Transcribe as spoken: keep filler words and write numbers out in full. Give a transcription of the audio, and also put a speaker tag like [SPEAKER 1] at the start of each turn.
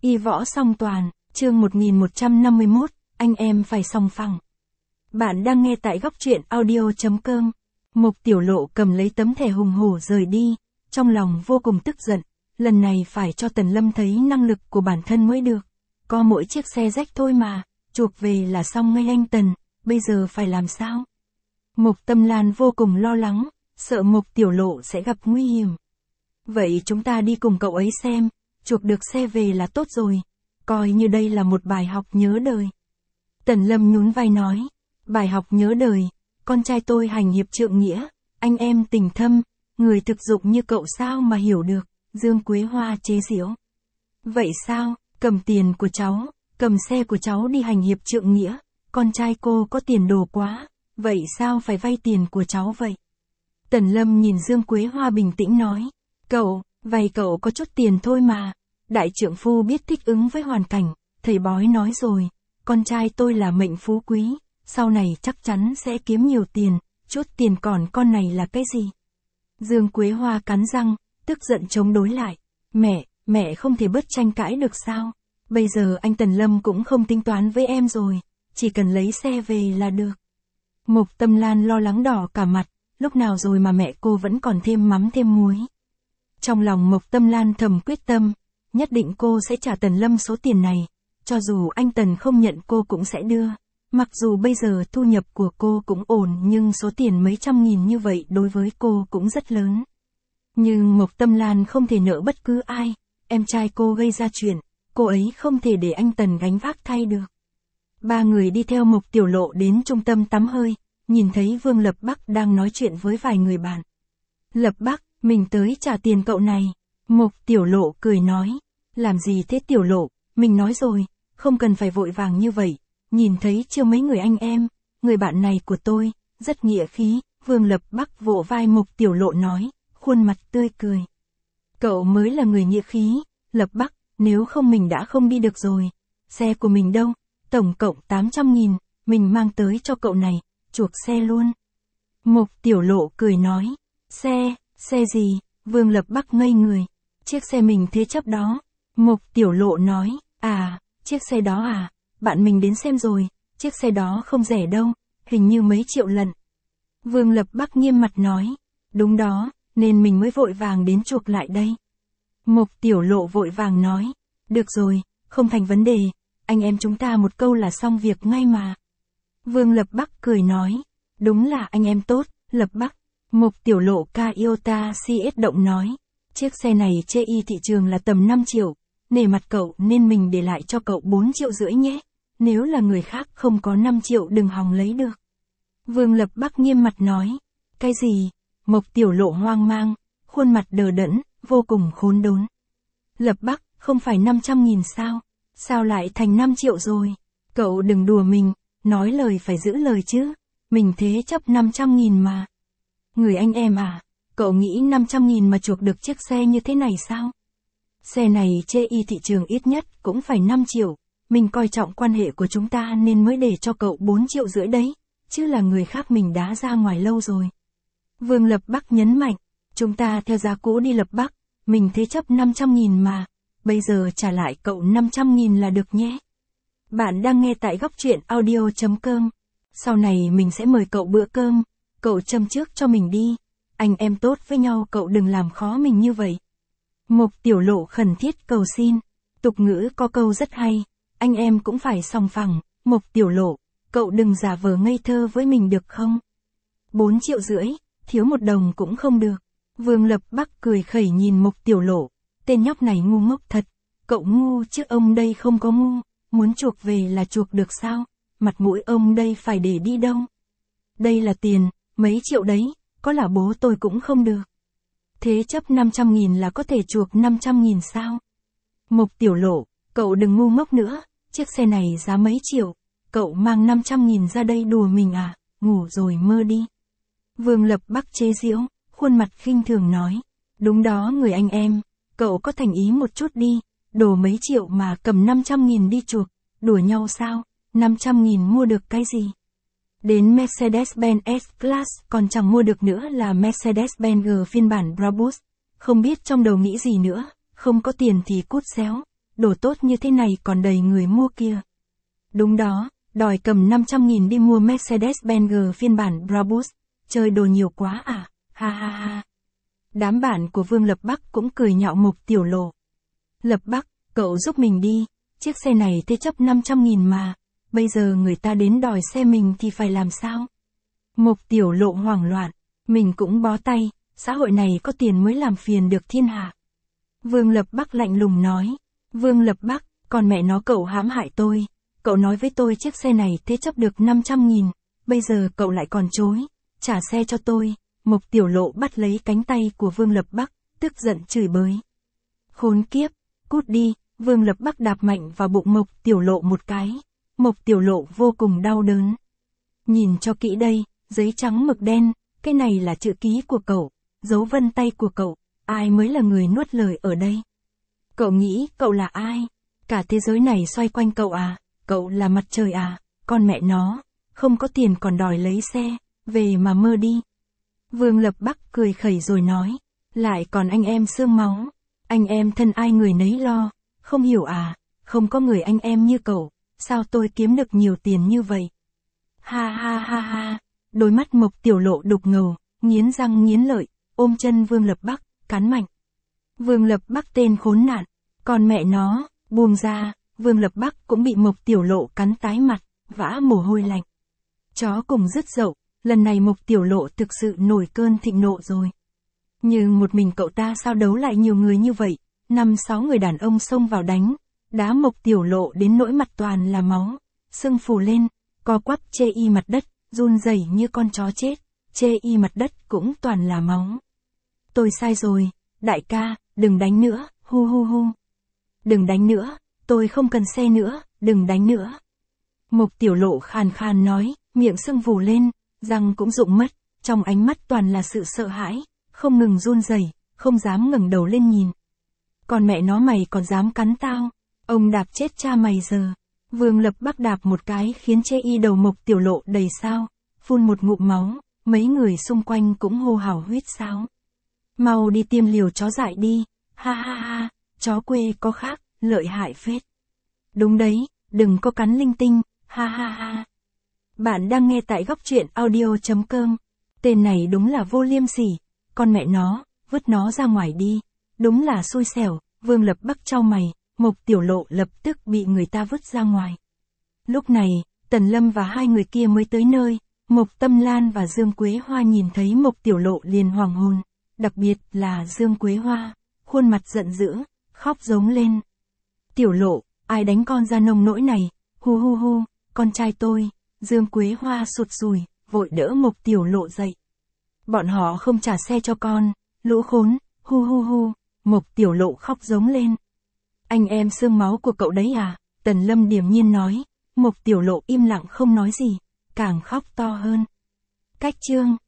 [SPEAKER 1] Y võ song toàn, chương một nghìn một trăm năm mươi mốt, anh em phải song phẳng. Bạn đang nghe tại góc truyện audio.com. Mục Tiểu Lộ cầm lấy tấm thẻ hùng hổ rời đi, trong lòng vô cùng tức giận, lần này phải cho Tần Lâm thấy năng lực của bản thân mới được. Có mỗi chiếc xe rách thôi mà, chuộc về là xong ngay anh Tần, bây giờ phải làm sao? Mục Tâm Lan vô cùng lo lắng, sợ Mục Tiểu Lộ sẽ gặp nguy hiểm. Vậy chúng ta đi cùng cậu ấy xem, chuộc được xe về là tốt rồi, coi như đây là một bài học nhớ đời. Tần Lâm nhún vai nói, bài học nhớ đời, con trai tôi hành hiệp trượng nghĩa, anh em tình thâm, người thực dụng như cậu sao mà hiểu được, Dương Quế Hoa chế giễu. Vậy sao, cầm tiền của cháu, cầm xe của cháu đi hành hiệp trượng nghĩa, con trai cô có tiền đồ quá, vậy sao phải vay tiền của cháu vậy? Tần Lâm nhìn Dương Quế Hoa bình tĩnh nói, cậu, vay cậu có chút tiền thôi mà, đại trượng phu biết thích ứng với hoàn cảnh, thầy bói nói rồi, con trai tôi là mệnh phú quý, sau này chắc chắn sẽ kiếm nhiều tiền, chút tiền còn con này là cái gì? Dương Quế Hoa cắn răng, tức giận chống đối lại, mẹ, mẹ không thể bớt tranh cãi được sao? Bây giờ anh Tần Lâm cũng không tính toán với em rồi, chỉ cần lấy xe về là được. Mục Tâm Lan lo lắng đỏ cả mặt, lúc nào rồi mà mẹ cô vẫn còn thêm mắm thêm muối. Trong lòng Mục Tâm Lan thầm quyết tâm, nhất định cô sẽ trả Tần Lâm số tiền này, cho dù anh Tần không nhận cô cũng sẽ đưa. Mặc dù bây giờ thu nhập của cô cũng ổn nhưng số tiền mấy trăm nghìn như vậy đối với cô cũng rất lớn. Nhưng Mục Tâm Lan không thể nợ bất cứ ai, em trai cô gây ra chuyện, cô ấy không thể để anh Tần gánh vác thay được. Ba người đi theo Mục Tiểu Lộ đến trung tâm tắm hơi, nhìn thấy Vương Lập Bắc đang nói chuyện với vài người bạn. Lập Bắc, mình tới trả tiền cậu này. Mục Tiểu Lộ cười nói, làm gì thế Tiểu Lộ, mình nói rồi, không cần phải vội vàng như vậy, nhìn thấy chưa mấy người anh em, người bạn này của tôi, rất nghĩa khí, Vương Lập Bắc vỗ vai Mục Tiểu Lộ nói, khuôn mặt tươi cười. Cậu mới là người nghĩa khí, Lập Bắc, nếu không mình đã không đi được rồi, xe của mình đâu, tổng cộng tám trăm nghìn, mình mang tới cho cậu này, chuộc xe luôn. Mục Tiểu Lộ cười nói, xe, xe gì, Vương Lập Bắc ngây người, chiếc xe mình thế chấp đó. Mục Tiểu Lộ nói, à, chiếc xe đó à, bạn mình đến xem rồi, chiếc xe đó không rẻ đâu, hình như mấy triệu lần. Vương Lập Bắc nghiêm mặt nói, đúng đó, nên mình mới vội vàng đến chuộc lại đây. Mục Tiểu Lộ vội vàng nói, được rồi, không thành vấn đề, anh em chúng ta một câu là xong việc ngay mà. Vương Lập Bắc cười nói, đúng là anh em tốt, Lập Bắc. Mục Tiểu Lộ Toyota xê ét động nói, chiếc xe này chê y thị trường là tầm năm triệu, nể mặt cậu nên mình để lại cho cậu bốn triệu rưỡi nhé, nếu là người khác không có năm triệu đừng hòng lấy được. Vương Lập Bắc nghiêm mặt nói, cái gì? Mục Tiểu Lộ hoang mang, khuôn mặt đờ đẫn, vô cùng khốn đốn. Lập Bắc, không phải năm trăm nghìn sao? Sao lại thành năm triệu rồi? Cậu đừng đùa mình, nói lời phải giữ lời chứ, mình thế chấp năm trăm nghìn mà. Người anh em à, cậu nghĩ năm trăm nghìn mà chuộc được chiếc xe như thế này sao? Xe này chê y thị trường ít nhất cũng phải năm triệu, mình coi trọng quan hệ của chúng ta nên mới để cho cậu bốn triệu rưỡi đấy, chứ là người khác mình đã ra ngoài lâu rồi. Vương Lập Bắc nhấn mạnh, chúng ta theo giá cũ đi Lập Bắc, mình thế chấp năm trăm nghìn mà, bây giờ trả lại cậu năm trăm nghìn là được nhé. Bạn đang nghe tại góc truyện audio.com, sau này mình sẽ mời cậu bữa cơm, cậu châm trước cho mình đi, anh em tốt với nhau cậu đừng làm khó mình như vậy. Mục Tiểu Lộ khẩn thiết cầu xin, tục ngữ có câu rất hay, anh em cũng phải song phẳng, Mục Tiểu Lộ, cậu đừng giả vờ ngây thơ với mình được không? Bốn triệu rưỡi, thiếu một đồng cũng không được. Vương Lập Bắc cười khẩy nhìn Mục Tiểu Lộ, tên nhóc này ngu ngốc thật, cậu ngu chứ ông đây không có ngu, muốn chuộc về là chuộc được sao, mặt mũi ông đây phải để đi đâu? Đây là tiền, mấy triệu đấy, có là bố tôi cũng không được. Thế chấp năm trăm nghìn là có thể chuộc năm trăm nghìn sao? Mục Tiểu Lộ, cậu đừng ngu ngốc nữa, chiếc xe này giá mấy triệu, cậu mang năm trăm nghìn ra đây đùa mình à, ngủ rồi mơ đi. Vương Lập Bắc chế giễu, khuôn mặt khinh thường nói, đúng đó người anh em, cậu có thành ý một chút đi, đồ mấy triệu mà cầm năm trăm nghìn đi chuộc, đùa nhau sao, năm trăm nghìn mua được cái gì? Đến Mercedes-Benz S-Class còn chẳng mua được nữa là Mercedes-Benz G phiên bản Brabus, không biết trong đầu nghĩ gì nữa, không có tiền thì cút xéo, đồ tốt như thế này còn đầy người mua kia. Đúng đó, đòi cầm năm trăm nghìn đi mua Mercedes-Benz phiên bản Brabus, chơi đồ nhiều quá à, ha ha ha. Đám bạn của Vương Lập Bắc cũng cười nhạo Mục Tiểu Lộ. Lập Bắc, cậu giúp mình đi, chiếc xe này thế chấp năm trăm nghìn mà, bây giờ người ta đến đòi xe mình thì phải làm sao? Mục Tiểu Lộ hoảng loạn, mình cũng bó tay, xã hội này có tiền mới làm phiền được thiên hạ. Vương Lập Bắc lạnh lùng nói, Vương Lập Bắc, còn mẹ nó cậu hãm hại tôi, cậu nói với tôi chiếc xe này thế chấp được năm trăm nghìn, bây giờ cậu lại còn chối, trả xe cho tôi. Mục Tiểu Lộ bắt lấy cánh tay của Vương Lập Bắc, tức giận chửi bới. Khốn kiếp, cút đi, Vương Lập Bắc đạp mạnh vào bụng Mục Tiểu Lộ một cái. Mục Tiểu Lộ vô cùng đau đớn. Nhìn cho kỹ đây, giấy trắng mực đen, cái này là chữ ký của cậu, dấu vân tay của cậu, ai mới là người nuốt lời ở đây? Cậu nghĩ cậu là ai? Cả thế giới này xoay quanh cậu à? Cậu là mặt trời à? Con mẹ nó, không có tiền còn đòi lấy xe, về mà mơ đi. Vương Lập Bắc cười khẩy rồi nói, lại còn anh em xương máu, anh em thân ai người nấy lo, không hiểu à, không có người anh em như cậu, sao tôi kiếm được nhiều tiền như vậy? Ha ha ha ha, đôi mắt Mục Tiểu Lộ đục ngầu, nghiến răng nghiến lợi, ôm chân Vương Lập Bắc, cắn mạnh. Vương Lập Bắc tên khốn nạn, còn mẹ nó, buông ra, Vương Lập Bắc cũng bị Mục Tiểu Lộ cắn tái mặt, vã mồ hôi lạnh. Chó cùng dứt dậu. Lần này Mục Tiểu Lộ thực sự nổi cơn thịnh nộ rồi. Nhưng một mình cậu ta sao đấu lại nhiều người như vậy, năm sáu người đàn ông xông vào đánh, đá Mục Tiểu Lộ đến nỗi mặt toàn là máu, sưng phù lên, co quắp chê y mặt đất, run rẩy như con chó chết, chê y mặt đất cũng toàn là máu. Tôi sai rồi, đại ca, đừng đánh nữa, hu hu hu. Đừng đánh nữa, tôi không cần xe nữa, đừng đánh nữa. Mục Tiểu Lộ khàn khàn nói, miệng sưng phù lên. Răng cũng rụng mất, trong ánh mắt toàn là sự sợ hãi, không ngừng run rẩy, không dám ngẩng đầu lên nhìn. Còn mẹ nó mày còn dám cắn tao, ông đạp chết cha mày giờ. Vương Lập Bắc đạp một cái khiến chê y đầu Mục Tiểu Lộ đầy sao, phun một ngụm máu, mấy người xung quanh cũng hô hào huýt sáo. Mau đi tiêm liều chó dại đi, ha ha ha, chó quê có khác, lợi hại phết. Đúng đấy, đừng có cắn linh tinh, ha ha ha. Bạn đang nghe tại góc truyện audio chấm com. Tên này đúng là vô liêm sỉ, con mẹ nó, vứt nó ra ngoài đi. Đúng là xui xẻo, Vương Lập Bắc chau mày, Mục Tiểu Lộ lập tức bị người ta vứt ra ngoài. Lúc này, Tần Lâm và hai người kia mới tới nơi, Mục Tâm Lan và Dương Quế Hoa nhìn thấy Mục Tiểu Lộ liền hoàng hồn, đặc biệt là Dương Quế Hoa, khuôn mặt giận dữ, khóc giống lên. Tiểu Lộ, ai đánh con ra nông nỗi này, hu hu hu, con trai tôi. Dương Quế Hoa sụt sùi, vội đỡ Mục Tiểu Lộ dậy. Bọn họ không trả xe cho con, lũ khốn, hu hu hu, Mục Tiểu Lộ khóc giống lên. Anh em xương máu của cậu đấy à? Tần Lâm điềm nhiên nói. Mục Tiểu Lộ im lặng không nói gì, càng khóc to hơn. Cách chương